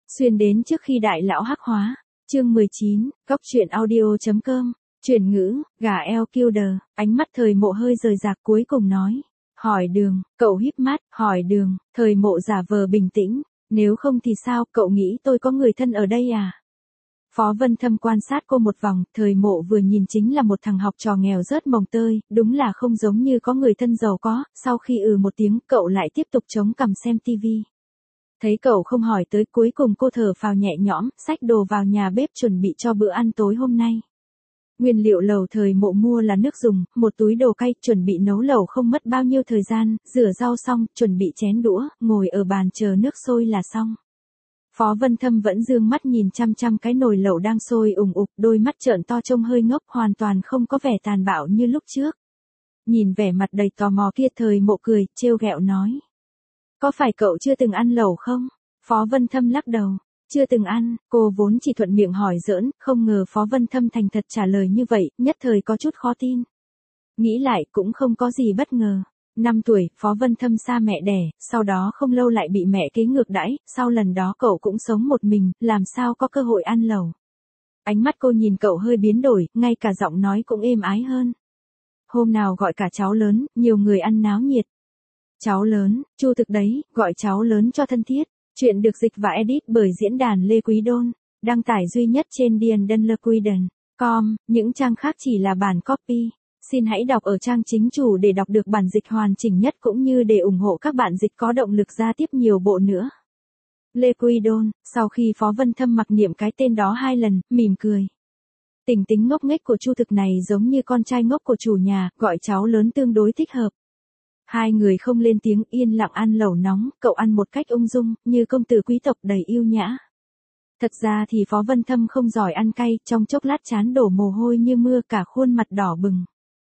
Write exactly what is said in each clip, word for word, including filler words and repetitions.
Xuyên đến trước khi đại lão hắc hóa. Chương mười chín, Góc truyện audio.com. Chuyển ngữ, gà eo Kilder, ánh mắt thời mộ hơi rời rạc cuối cùng nói. Hỏi đường, cậu híp mắt, hỏi đường, thời mộ giả vờ bình tĩnh. Nếu không thì sao, cậu nghĩ tôi có người thân ở đây à? Phó Vân Thâm quan sát cô một vòng, thời mộ vừa nhìn chính là một thằng học trò nghèo rớt mồng tơi, đúng là không giống như có người thân giàu có, sau khi ừ một tiếng cậu lại tiếp tục chống cằm xem tivi. Thấy cậu không hỏi tới cuối cùng cô thở phào nhẹ nhõm, xách đồ vào nhà bếp chuẩn bị cho bữa ăn tối hôm nay. Nguyên liệu lẩu thời mộ mua là nước dùng, một túi đồ cay, chuẩn bị nấu lẩu không mất bao nhiêu thời gian, rửa rau xong, chuẩn bị chén đũa, ngồi ở bàn chờ nước sôi là xong. Phó Vân Thâm vẫn dương mắt nhìn chăm chăm cái nồi lẩu đang sôi ùng ục, đôi mắt trợn to trông hơi ngốc, hoàn toàn không có vẻ tàn bạo như lúc trước. Nhìn vẻ mặt đầy tò mò kia thời mộ cười, trêu ghẹo nói. Có phải cậu chưa từng ăn lẩu không? Phó Vân Thâm lắc đầu. Chưa từng ăn, cô vốn chỉ thuận miệng hỏi giỡn, không ngờ Phó Vân Thâm thành thật trả lời như vậy, nhất thời có chút khó tin. Nghĩ lại cũng không có gì bất ngờ. Năm tuổi, Phó Vân Thâm xa mẹ đẻ, sau đó không lâu lại bị mẹ kế ngược đãi, sau lần đó cậu cũng sống một mình, làm sao có cơ hội ăn lẩu. Ánh mắt cô nhìn cậu hơi biến đổi, ngay cả giọng nói cũng êm ái hơn. Hôm nào gọi cả cháu lớn, nhiều người ăn náo nhiệt. Cháu lớn, Chu Thực đấy, gọi cháu lớn cho thân thiết. Chuyện được dịch và edit bởi diễn đàn Lê Quý Đôn, đăng tải duy nhất trên Điền Đân Lê Quý Đần chấm com, những trang khác chỉ là bản copy. Xin hãy đọc ở trang chính chủ để đọc được bản dịch hoàn chỉnh nhất cũng như để ủng hộ các bạn dịch có động lực ra tiếp nhiều bộ nữa. Lê Quý Đôn, sau khi Phó Vân Thâm mặc niệm cái tên đó hai lần, mỉm cười. Tính tính ngốc nghếch của Chu Thực này giống như con trai ngốc của chủ nhà, gọi cháu lớn tương đối thích hợp. Hai người không lên tiếng, yên lặng ăn lẩu nóng, cậu ăn một cách ung dung, như công tử quý tộc đầy yêu nhã. Thật ra thì Phó Vân Thâm không giỏi ăn cay, trong chốc lát chán đổ mồ hôi như mưa, cả khuôn mặt đỏ bừng.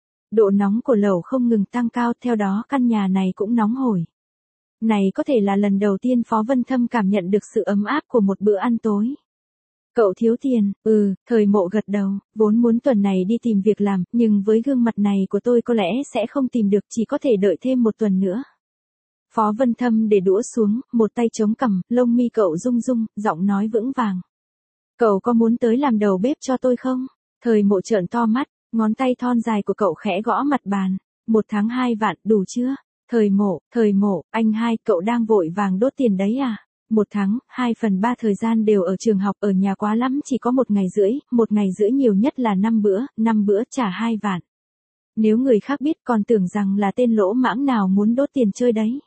Độ nóng của lẩu không ngừng tăng cao, theo đó căn nhà này cũng nóng hổi. Này có thể là lần đầu tiên Phó Vân Thâm cảm nhận được sự ấm áp của một bữa ăn tối. Cậu thiếu tiền, ừ, thời mộ gật đầu, vốn muốn tuần này đi tìm việc làm, nhưng với gương mặt này của tôi có lẽ sẽ không tìm được, chỉ có thể đợi thêm một tuần nữa. Phó Vân Thâm để đũa xuống, một tay chống cằm, lông mi cậu rung rung, giọng nói vững vàng. Cậu có muốn tới làm đầu bếp cho tôi không? Thời mộ trợn to mắt, ngón tay thon dài của cậu khẽ gõ mặt bàn. Một tháng hai vạn, đủ chưa? Thời mộ, thời mộ, anh hai, cậu đang vội vàng đốt tiền đấy à? Một tháng, hai phần ba thời gian đều ở trường học, ở nhà quá lắm chỉ có một ngày rưỡi, một ngày rưỡi nhiều nhất là năm bữa, năm bữa trả hai vạn. Nếu người khác biết còn tưởng rằng là tên lỗ mãng nào muốn đốt tiền chơi đấy.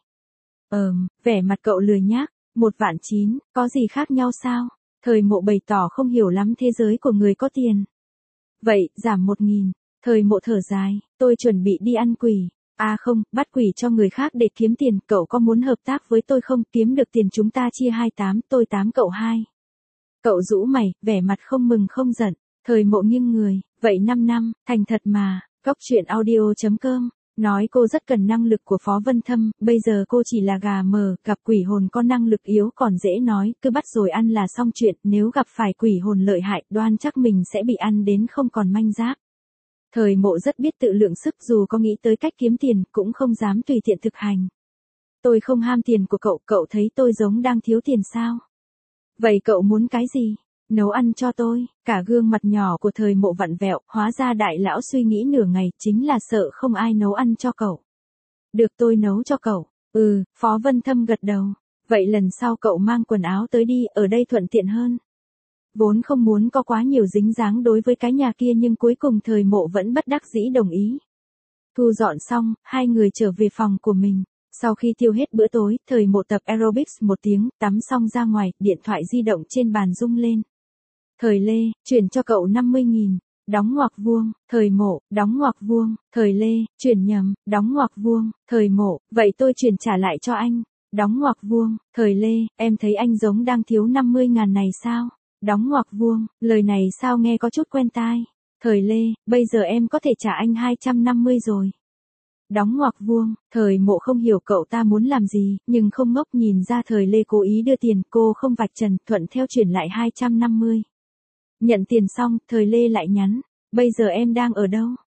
Ờm, vẻ mặt cậu lười nhác, một vạn chín, có gì khác nhau sao? Thời mộ bày tỏ không hiểu lắm thế giới của người có tiền. Vậy, giảm một nghìn, thời mộ thở dài, tôi chuẩn bị đi ăn quỷ. À không, bắt quỷ cho người khác để kiếm tiền, cậu có muốn hợp tác với tôi không? Kiếm được tiền chúng ta chia hai tám, tôi tám cậu hai. Cậu rũ mày, vẻ mặt không mừng không giận, thời mộ nghiêng người, vậy năm năm, thành thật mà. Góc truyện audio.com, nói cô rất cần năng lực của Phó Vân Thâm, bây giờ cô chỉ là gà mờ, gặp quỷ hồn có năng lực yếu còn dễ nói, cứ bắt rồi ăn là xong chuyện, nếu gặp phải quỷ hồn lợi hại, đoan chắc mình sẽ bị ăn đến không còn manh giáp. Thời mộ rất biết tự lượng sức, dù có nghĩ tới cách kiếm tiền, cũng không dám tùy tiện thực hành. Tôi không ham tiền của cậu, cậu thấy tôi giống đang thiếu tiền sao? Vậy cậu muốn cái gì? Nấu ăn cho tôi. Cả gương mặt nhỏ của thời mộ vặn vẹo, hóa ra đại lão suy nghĩ nửa ngày, chính là sợ không ai nấu ăn cho cậu. Được, tôi nấu cho cậu. Ừ, Phó Vân Thâm gật đầu. Vậy lần sau cậu mang quần áo tới đi, ở đây thuận tiện hơn. Vốn không muốn có quá nhiều dính dáng đối với cái nhà kia nhưng cuối cùng thời mộ vẫn bất đắc dĩ đồng ý. Thu dọn xong, hai người trở về phòng của mình. Sau khi tiêu hết bữa tối, thời mộ tập aerobics một tiếng, tắm xong ra ngoài, điện thoại di động trên bàn rung lên. Thời Lê, chuyển cho cậu năm mươi nghìn, đóng ngoặc vuông, thời mộ, đóng ngoặc vuông, thời Lê, chuyển nhầm, đóng ngoặc vuông, thời mộ, vậy tôi chuyển trả lại cho anh, đóng ngoặc vuông, thời Lê, em thấy anh giống đang thiếu năm mươi ngàn này sao? Đóng ngoặc vuông, lời này sao nghe có chút quen tai. Thời Lê, bây giờ em có thể trả anh hai trăm năm mươi rồi. Đóng ngoặc vuông, thời mộ không hiểu cậu ta muốn làm gì, nhưng không ngốc nhìn ra thời Lê cố ý đưa tiền, cô không vạch trần, thuận theo chuyển lại hai trăm năm mươi. Nhận tiền xong, thời Lê lại nhắn, bây giờ em đang ở đâu?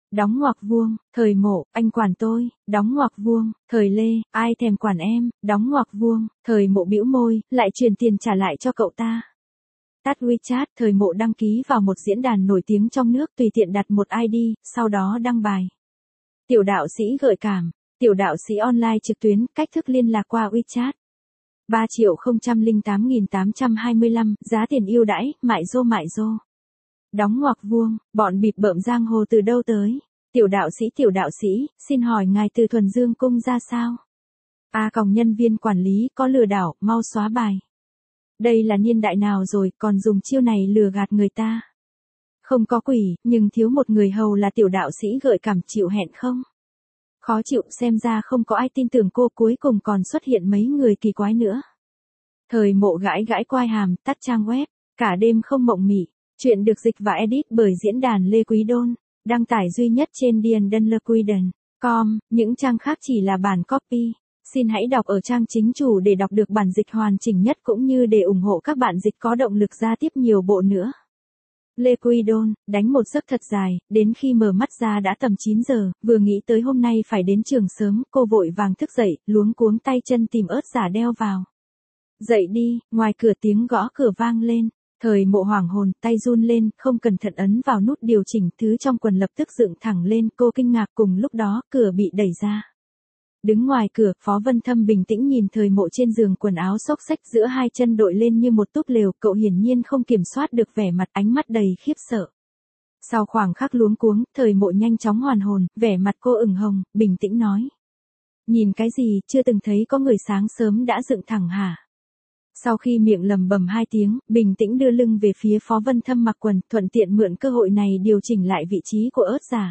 Đóng ngoặc vuông, thời Mộ, anh quản tôi, đóng ngoặc vuông, thời Lê, ai thèm quản em, đóng ngoặc vuông, thời Mộ bĩu môi, lại truyền tiền trả lại cho cậu ta. Tắt WeChat, thời Mộ đăng ký vào một diễn đàn nổi tiếng trong nước, tùy tiện đặt một i đê, sau đó đăng bài. Tiểu đạo sĩ gợi cảm, tiểu đạo sĩ online trực tuyến, cách thức liên lạc qua WeChat. ba triệu không trăm lẻ tám nghìn tám trăm hai mươi lăm, giá tiền ưu đãi, mại rô mại rô. Đóng ngoặc vuông, bọn bịp bợm giang hồ từ đâu tới? Tiểu đạo sĩ tiểu đạo sĩ, xin hỏi ngài từ Thuần Dương Cung ra sao? A còng nhân viên quản lý có lừa đảo, mau xóa bài. Đây là niên đại nào rồi, còn dùng chiêu này lừa gạt người ta? Không có quỷ, nhưng thiếu một người hầu là tiểu đạo sĩ gợi cảm, chịu hẹn không? Khó chịu, xem ra không có ai tin tưởng cô, cuối cùng còn xuất hiện mấy người kỳ quái nữa. Thời Mộ gãi gãi quai hàm, tắt trang web, cả đêm không mộng mị. Chuyện được dịch và edit bởi diễn đàn Lê Quý Đôn, đăng tải duy nhất trên diandanlequiden chấm com, những trang khác chỉ là bản copy. Xin hãy đọc ở trang chính chủ để đọc được bản dịch hoàn chỉnh nhất cũng như để ủng hộ các bạn dịch có động lực ra tiếp nhiều bộ nữa. Lê Quý Đôn, đánh một giấc thật dài, đến khi mở mắt ra đã tầm chín giờ, vừa nghĩ tới hôm nay phải đến trường sớm, cô vội vàng thức dậy, luống cuống tay chân tìm ớt giả đeo vào. Dậy đi, ngoài cửa tiếng gõ cửa vang lên. Thời Mộ hoảng hồn, tay run lên, không cẩn thận ấn vào nút điều chỉnh, thứ trong quần lập tức dựng thẳng lên, cô kinh ngạc, cùng lúc đó, cửa bị đẩy ra. Đứng ngoài cửa, Phó Vân Thâm bình tĩnh nhìn Thời Mộ trên giường quần áo xốc xách giữa hai chân đội lên như một túp lều, cậu hiển nhiên không kiểm soát được vẻ mặt, ánh mắt đầy khiếp sợ. Sau khoảng khắc luống cuống, Thời Mộ nhanh chóng hoàn hồn, vẻ mặt cô ửng hồng, bình tĩnh nói. Nhìn cái gì, chưa từng thấy có người sáng sớm đã dựng thẳng hả? Sau khi miệng lầm bầm hai tiếng, bình tĩnh đưa lưng về phía Phó Vân Thâm mặc quần, thuận tiện mượn cơ hội này điều chỉnh lại vị trí của ớt giả.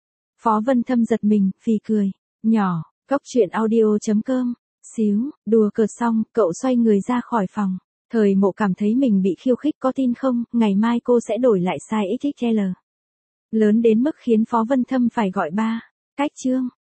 Phó Vân Thâm giật mình, phì cười, nhỏ, góc chuyện audio chấm com, xíu, đùa cợt xong, cậu xoay người ra khỏi phòng. Thời Mộ cảm thấy mình bị khiêu khích, có tin không, ngày mai cô sẽ đổi lại size ích ích lờ. Lớn đến mức khiến Phó Vân Thâm phải gọi ba, cách chương.